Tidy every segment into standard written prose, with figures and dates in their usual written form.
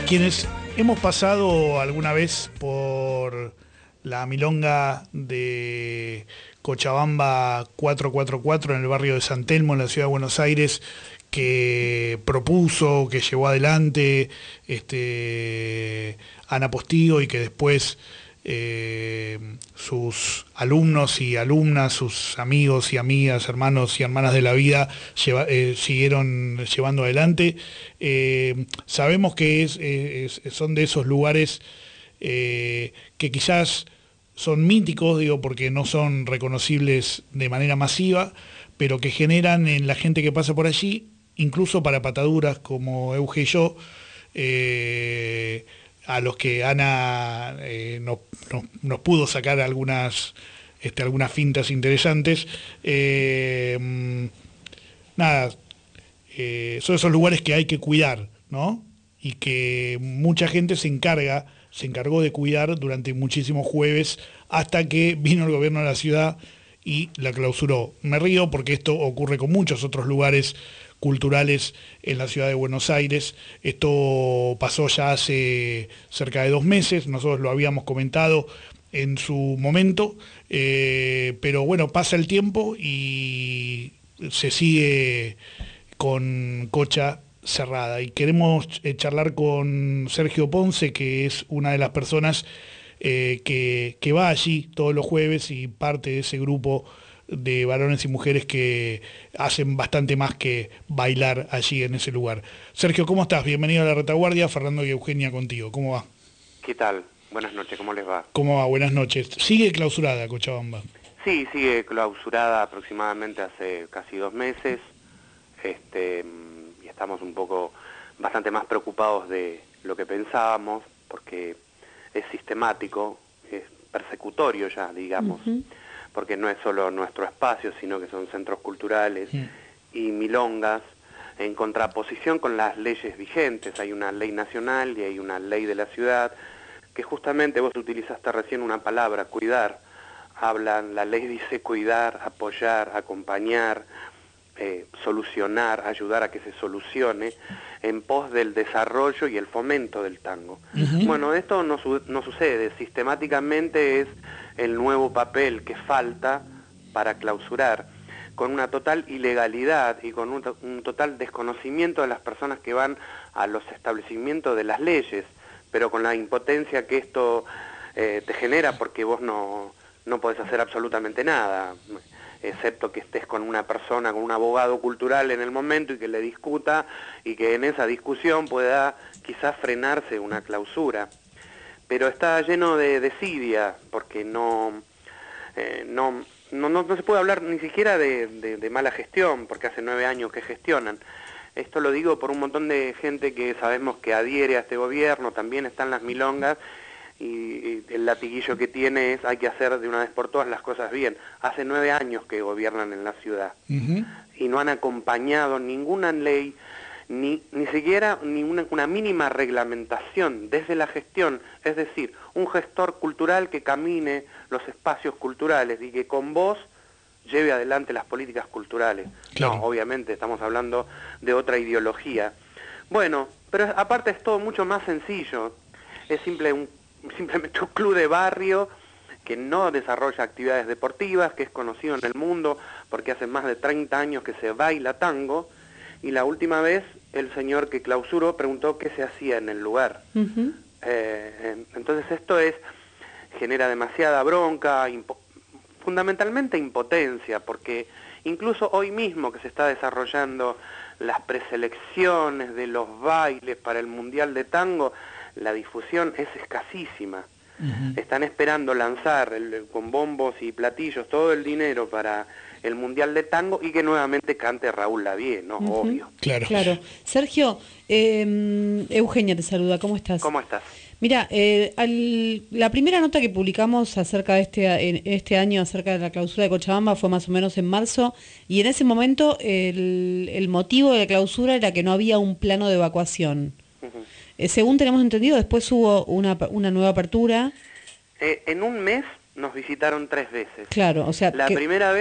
Quienes hemos pasado alguna vez por la milonga de Cochabamba 444 en el barrio de San Telmo, en la ciudad de Buenos Aires, que propuso, que llevó adelante Ana Postigo y que después sus alumnos y alumnas, sus amigos y amigas, hermanos y hermanas de la vida siguieron llevando adelante. Sabemos que son de esos lugares que quizás son míticos, digo, porque no son reconocibles de manera masiva, pero que generan en la gente que pasa por allí, incluso para pataduras como Euge y yo, a los que Ana nos pudo sacar algunas fintas interesantes. Son esos lugares que hay que cuidar, ¿no? Y que mucha gente se encargó de cuidar durante muchísimos jueves, hasta que vino el gobierno de la ciudad y la clausuró. Me río porque esto ocurre con muchos otros lugares culturales en la ciudad de Buenos Aires. Esto pasó ya hace cerca de 2 meses, nosotros lo habíamos comentado en su momento, pero bueno, pasa el tiempo y se sigue con Cocha cerrada. Y queremos charlar con Sergio Ponce, que es una de las personas que va allí todos los jueves y parte de ese grupo de varones y mujeres que hacen bastante más que bailar allí en ese lugar. Sergio, ¿cómo estás? Bienvenido a La Retaguardia. Fernando y Eugenia contigo. ¿Cómo va? ¿Qué tal? Buenas noches, ¿cómo les va? ¿Cómo va? Buenas noches. ¿Sigue clausurada Cochabamba? Sí, sigue clausurada aproximadamente hace casi 2 meses. Y estamos un poco bastante más preocupados de lo que pensábamos, porque es sistemático, es persecutorio ya, digamos. Porque no es solo nuestro espacio, sino que son centros culturales y milongas, en contraposición con las leyes vigentes. Hay una ley nacional y hay una ley de la ciudad, que justamente vos utilizaste recién una palabra, cuidar. La ley dice cuidar, apoyar, acompañar, solucionar, ayudar a que se solucione, en pos del desarrollo y el fomento del tango. Bueno, esto no sucede, sistemáticamente es el nuevo papel que falta para clausurar, con una total ilegalidad y con un total desconocimiento de las personas que van a los establecimientos de las leyes, pero con la impotencia que esto te genera, porque vos no podés hacer absolutamente nada, excepto que estés con una persona, con un abogado cultural en el momento y que le discuta y que en esa discusión pueda quizás frenarse una clausura. Pero está lleno de desidia, porque no se puede hablar ni siquiera de mala gestión, porque hace 9 años que gestionan. Esto lo digo por un montón de gente que sabemos que adhiere a este gobierno, también están las milongas, y el latiguillo que tiene es: hay que hacer de una vez por todas las cosas bien. Hace 9 años que gobiernan en la ciudad y no han acompañado ninguna ley, ni siquiera una mínima reglamentación desde la gestión, es decir, un gestor cultural que camine los espacios culturales y que con vos lleve adelante las políticas culturales. Claro. No, obviamente estamos hablando de otra ideología. Bueno, pero aparte es todo mucho más sencillo. Es simplemente un club de barrio que no desarrolla actividades deportivas, que es conocido en el mundo porque hace más de 30 años que se baila tango, y la última vez el señor que clausuró preguntó qué se hacía en el lugar. Entonces esto genera demasiada bronca, fundamentalmente impotencia, porque incluso hoy mismo que se está desarrollando las preselecciones de los bailes para el Mundial de Tango, la difusión es escasísima. Están esperando lanzar con bombos y platillos todo el dinero para el Mundial de Tango y que nuevamente cante Raúl Lavie, ¿no? Obvio. Claro. Sergio, Eugenia te saluda, ¿cómo estás? ¿Cómo estás? Mira, la primera nota que publicamos acerca de este año, acerca de la clausura de Cochabamba, fue más o menos en marzo, y en ese momento el motivo de la clausura era que no había un plano de evacuación. Según tenemos entendido, después hubo una nueva apertura. En un mes nos visitaron 3 veces. Claro, o sea... La primera vez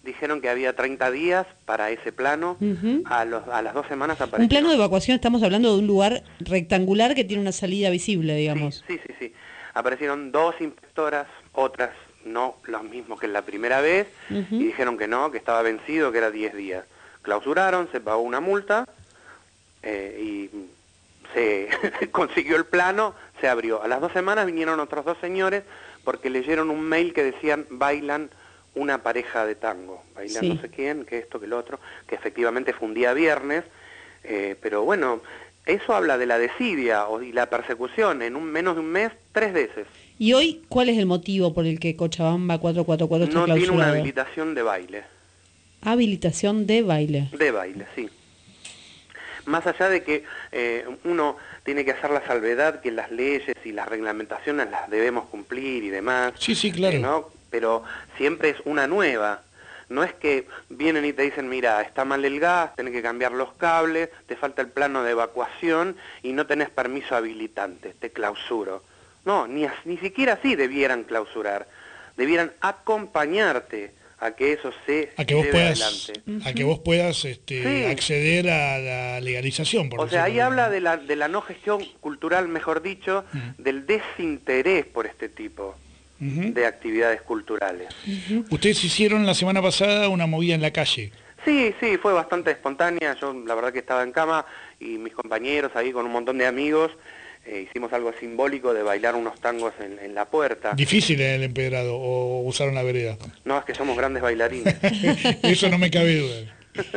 dijeron que había 30 días para ese plano, a las 2 semanas apareció. Un plano de evacuación, estamos hablando de un lugar rectangular que tiene una salida visible, digamos. Sí. Aparecieron 2 inspectoras, otras no, los mismos que en la primera vez, y dijeron que no, que estaba vencido, que era 10 días. Clausuraron, se pagó una multa, y se consiguió el plano, se abrió. A las 2 semanas vinieron otros 2 señores, porque leyeron un mail que decían, bailan una pareja de tango, bailan no sé quién, que esto, que lo otro, que efectivamente fue un día viernes, pero bueno, eso habla de la desidia y la persecución en menos de un mes, 3 veces. ¿Y hoy cuál es el motivo por el que Cochabamba 444 está clausurado? No tiene una habilitación de baile. Habilitación de baile. De baile, sí. Más allá de que uno tiene que hacer la salvedad que las leyes y las reglamentaciones las debemos cumplir y demás. Sí, claro. ¿no? Pero siempre es una nueva. No es que vienen y te dicen, mira, está mal el gas, tenés que cambiar los cables, te falta el plano de evacuación y no tenés permiso habilitante, te clausuro. No, ni siquiera así debieran clausurar. Debieran acompañarte a que eso se lleve adelante. A que vos puedas acceder a la legalización. O sea, ahí habla de la no gestión cultural, mejor dicho, del desinterés por este tipo de actividades culturales. Ustedes hicieron la semana pasada una movida en la calle. Sí, fue bastante espontánea. Yo la verdad que estaba en cama y mis compañeros ahí con un montón de amigos hicimos algo simbólico de bailar unos tangos en la puerta. ¿Difícil en el empedrado o usaron la vereda? No, es que somos grandes bailarines. Eso no me cabe duda.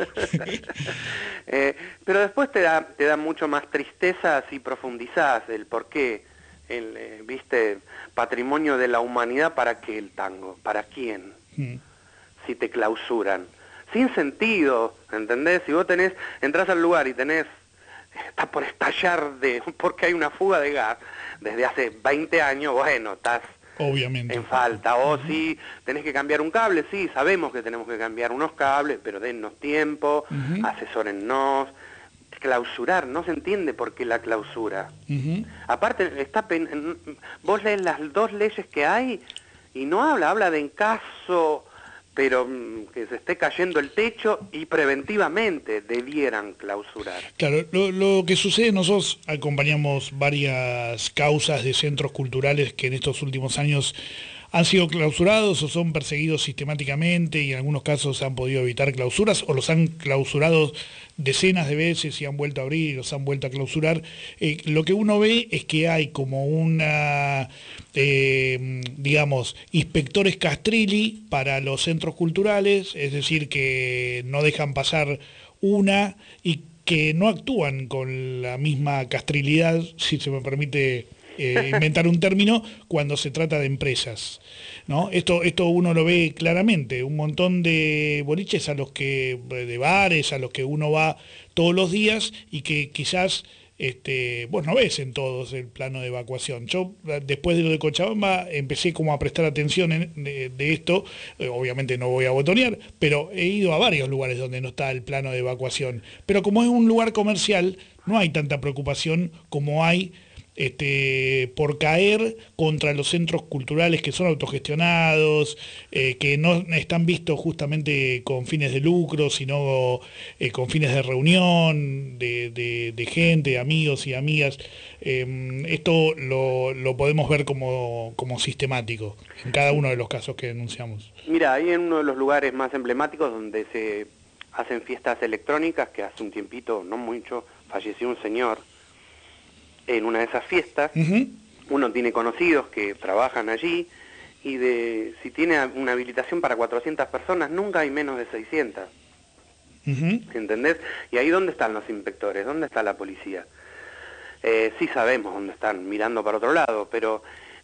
Pero después te da mucho más tristeza si profundizás el por qué, viste, patrimonio de la humanidad, ¿para qué el tango? ¿Para quién? Si te clausuran. Sin sentido, ¿entendés? Si vos entrás al lugar y está por estallar porque hay una fuga de gas desde hace 20 años, bueno, estás obviamente en falta. O si tenés que cambiar un cable, sí, sabemos que tenemos que cambiar unos cables, pero dennos tiempo, asesórennos. Clausurar, no se entiende por qué la clausura. Aparte, vos lees las 2 leyes que hay y no habla de en caso, pero que se esté cayendo el techo y preventivamente debieran clausurar. Claro, lo que sucede, nosotros acompañamos varias causas de centros culturales que en estos últimos años han sido clausurados o son perseguidos sistemáticamente y en algunos casos han podido evitar clausuras o los han clausurado decenas de veces y han vuelto a abrir y los han vuelto a clausurar. Lo que uno ve es que hay como una, digamos, inspectores Castrilli para los centros culturales, es decir, que no dejan pasar una y que no actúan con la misma castrilidad, si se me permite inventar un término, cuando se trata de empresas, ¿no? Esto uno lo ve claramente, un montón de boliches de bares a los que uno va todos los días y que quizás vos no ves en todos el plano de evacuación. Yo, después de lo de Cochabamba, empecé como a prestar atención de esto. Obviamente no voy a botonear, pero he ido a varios lugares donde no está el plano de evacuación. Pero como es un lugar comercial, no hay tanta preocupación como hay por caer contra los centros culturales que son autogestionados, que no están vistos justamente con fines de lucro, sino con fines de reunión, de gente, de amigos y amigas. Esto lo podemos ver como sistemático en cada uno de los casos que denunciamos. Mira, ahí en uno de los lugares más emblemáticos donde se hacen fiestas electrónicas, que hace un tiempito, no mucho, falleció un señor en una de esas fiestas. Uno tiene conocidos que trabajan allí y si tiene una habilitación para 400 personas, nunca hay menos de 600. ¿Entendés? Y ahí ¿dónde están los inspectores? ¿Dónde está la policía? Sí sabemos dónde están, mirando para otro lado, pero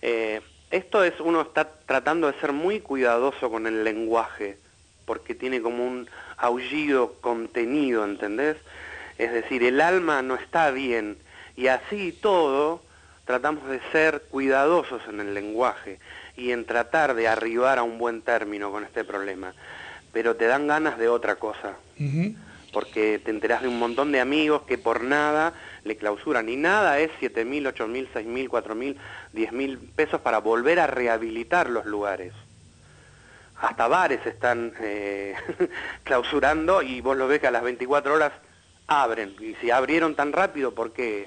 uno está tratando de ser muy cuidadoso con el lenguaje, porque tiene como un aullido contenido, ¿entendés? Es decir, el alma no está bien. Y así todo, tratamos de ser cuidadosos en el lenguaje y en tratar de arribar a un buen término con este problema. Pero te dan ganas de otra cosa, porque te enterás de un montón de amigos que por nada le clausuran. Y nada es 7.000, 8.000, 6.000, 4.000, 10.000 pesos para volver a rehabilitar los lugares. hasta bares están clausurando y vos lo ves que a las 24 horas abren. Y si abrieron tan rápido, ¿por qué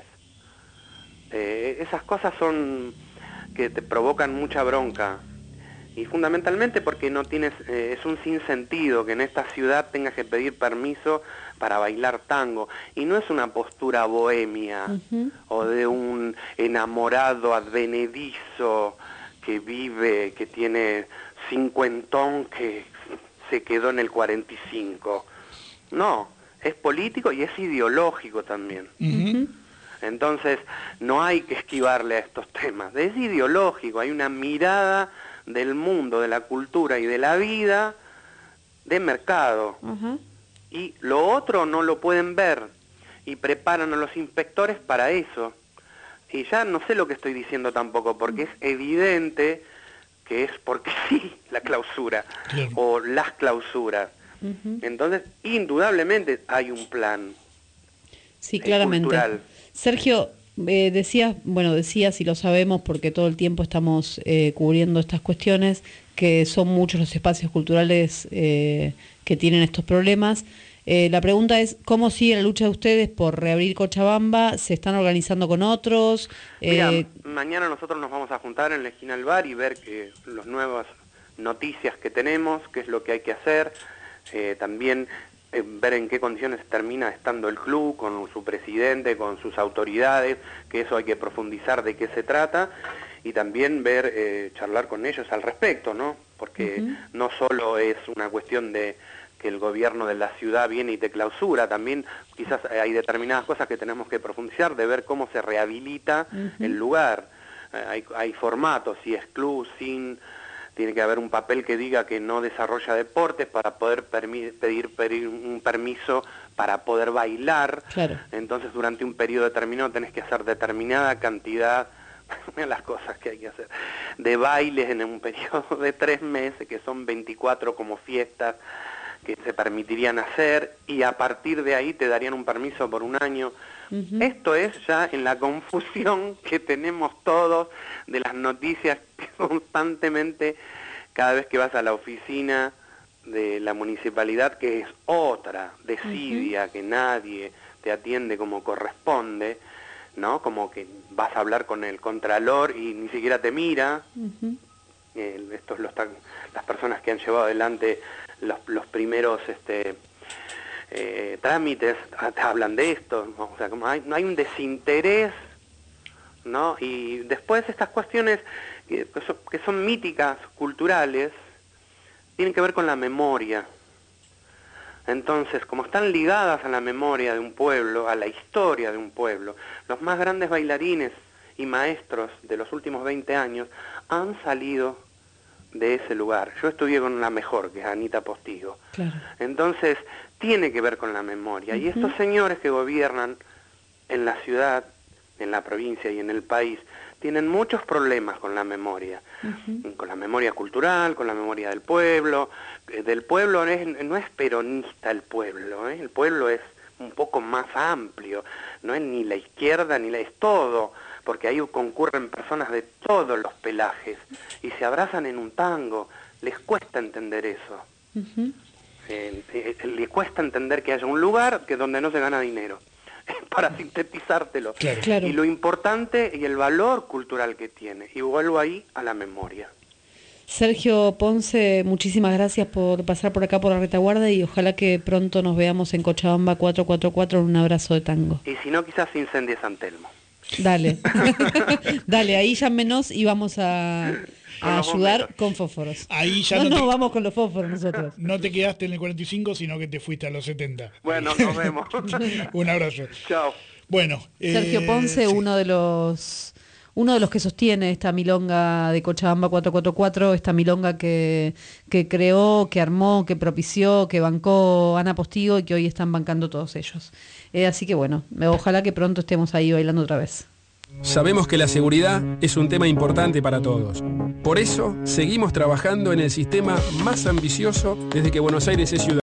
es? Esas cosas son que te provocan mucha bronca. Y fundamentalmente porque no tienes, es un sinsentido que en esta ciudad tengas que pedir permiso para bailar tango. Y no es una postura bohemia o de un enamorado advenedizo que vive, que tiene cincuentón, que se quedó en el 45. No, es político y es ideológico también. Entonces no hay que esquivarle a estos temas. Es ideológico, hay una mirada del mundo, de la cultura y de la vida de mercado. Y lo otro no lo pueden ver y preparan a los inspectores para eso. Y ya no sé lo que estoy diciendo tampoco, porque es evidente que es porque sí la clausura o las clausuras. Entonces, indudablemente hay un plan. Sí, claramente. Cultural. Sergio, decías y lo sabemos porque todo el tiempo estamos cubriendo estas cuestiones, que son muchos los espacios culturales que tienen estos problemas. La pregunta es, ¿cómo sigue la lucha de ustedes por reabrir Cochabamba? ¿Se están organizando con otros? Mira, mañana nosotros nos vamos a juntar en la esquina del bar y ver las nuevas noticias que tenemos, qué es lo que hay que hacer, también ver en qué condiciones termina estando el club, con su presidente, con sus autoridades, que eso hay que profundizar de qué se trata, y también ver, charlar con ellos al respecto, ¿no? Porque no solo es una cuestión de que el gobierno de la ciudad viene y te clausura, también quizás hay determinadas cosas que tenemos que profundizar, de ver cómo se rehabilita el lugar. Hay formatos, si es club, sin... Tiene que haber un papel que diga que no desarrolla deportes para poder pedir un permiso para poder bailar. Claro. Entonces, durante un periodo determinado tenés que hacer determinada cantidad, de las cosas que hay que hacer, de bailes en un periodo de 3 meses, que son 24 como fiestas que se permitirían hacer, y a partir de ahí te darían un permiso por 1 año. Esto es ya en la confusión que tenemos todos de las noticias que constantemente, cada vez que vas a la oficina de la municipalidad, que es otra desidia, que nadie te atiende como corresponde, ¿no? Como que vas a hablar con el contralor y ni siquiera te mira. Estos las personas que han llevado adelante los primeros trámites te hablan de esto, ¿no? O sea, como no hay un desinterés, ¿no? Y después estas cuestiones que son míticas, culturales, tienen que ver con la memoria. Entonces, como están ligadas a la memoria de un pueblo, a la historia de un pueblo, los más grandes bailarines y maestros de los últimos 20 años han salido de ese lugar. Yo estudié con la mejor, que es Anita Postigo. Claro. Entonces, tiene que ver con la memoria. Y estos señores que gobiernan en la ciudad, en la provincia y en el país, tienen muchos problemas con la memoria. Con la memoria cultural, con la memoria del pueblo. Del pueblo no es peronista el pueblo, ¿eh? El pueblo es un poco más amplio. No es ni la izquierda ni es todo, porque ahí concurren personas de todos los pelajes y se abrazan en un tango. Les cuesta entender eso. Le cuesta entender que haya un lugar donde no se gana dinero, para sintetizártelo. Claro. Y lo importante y el valor cultural que tiene. Y vuelvo ahí a la memoria. Sergio Ponce, muchísimas gracias por pasar por acá por la retaguardia y ojalá que pronto nos veamos en Cochabamba 444 en un abrazo de tango. Y si no, quizás incendie San Telmo. Dale, dale, ahí llámenos y vamos a ayudar bomberos. con fósforos. Ahí ya no vamos con los fósforos nosotros. No te quedaste en el 45, sino que te fuiste a los 70. Bueno, nos vemos. Un abrazo. Chao. Bueno, Sergio Ponce, sí. uno de los que sostiene esta milonga de Cochabamba 444, esta milonga que creó, que armó, que propició, que bancó Ana Postigo y que hoy están bancando todos ellos. Así que bueno, ojalá que pronto estemos ahí bailando otra vez. Sabemos que la seguridad es un tema importante para todos. Por eso, seguimos trabajando en el sistema más ambicioso desde que Buenos Aires es ciudad.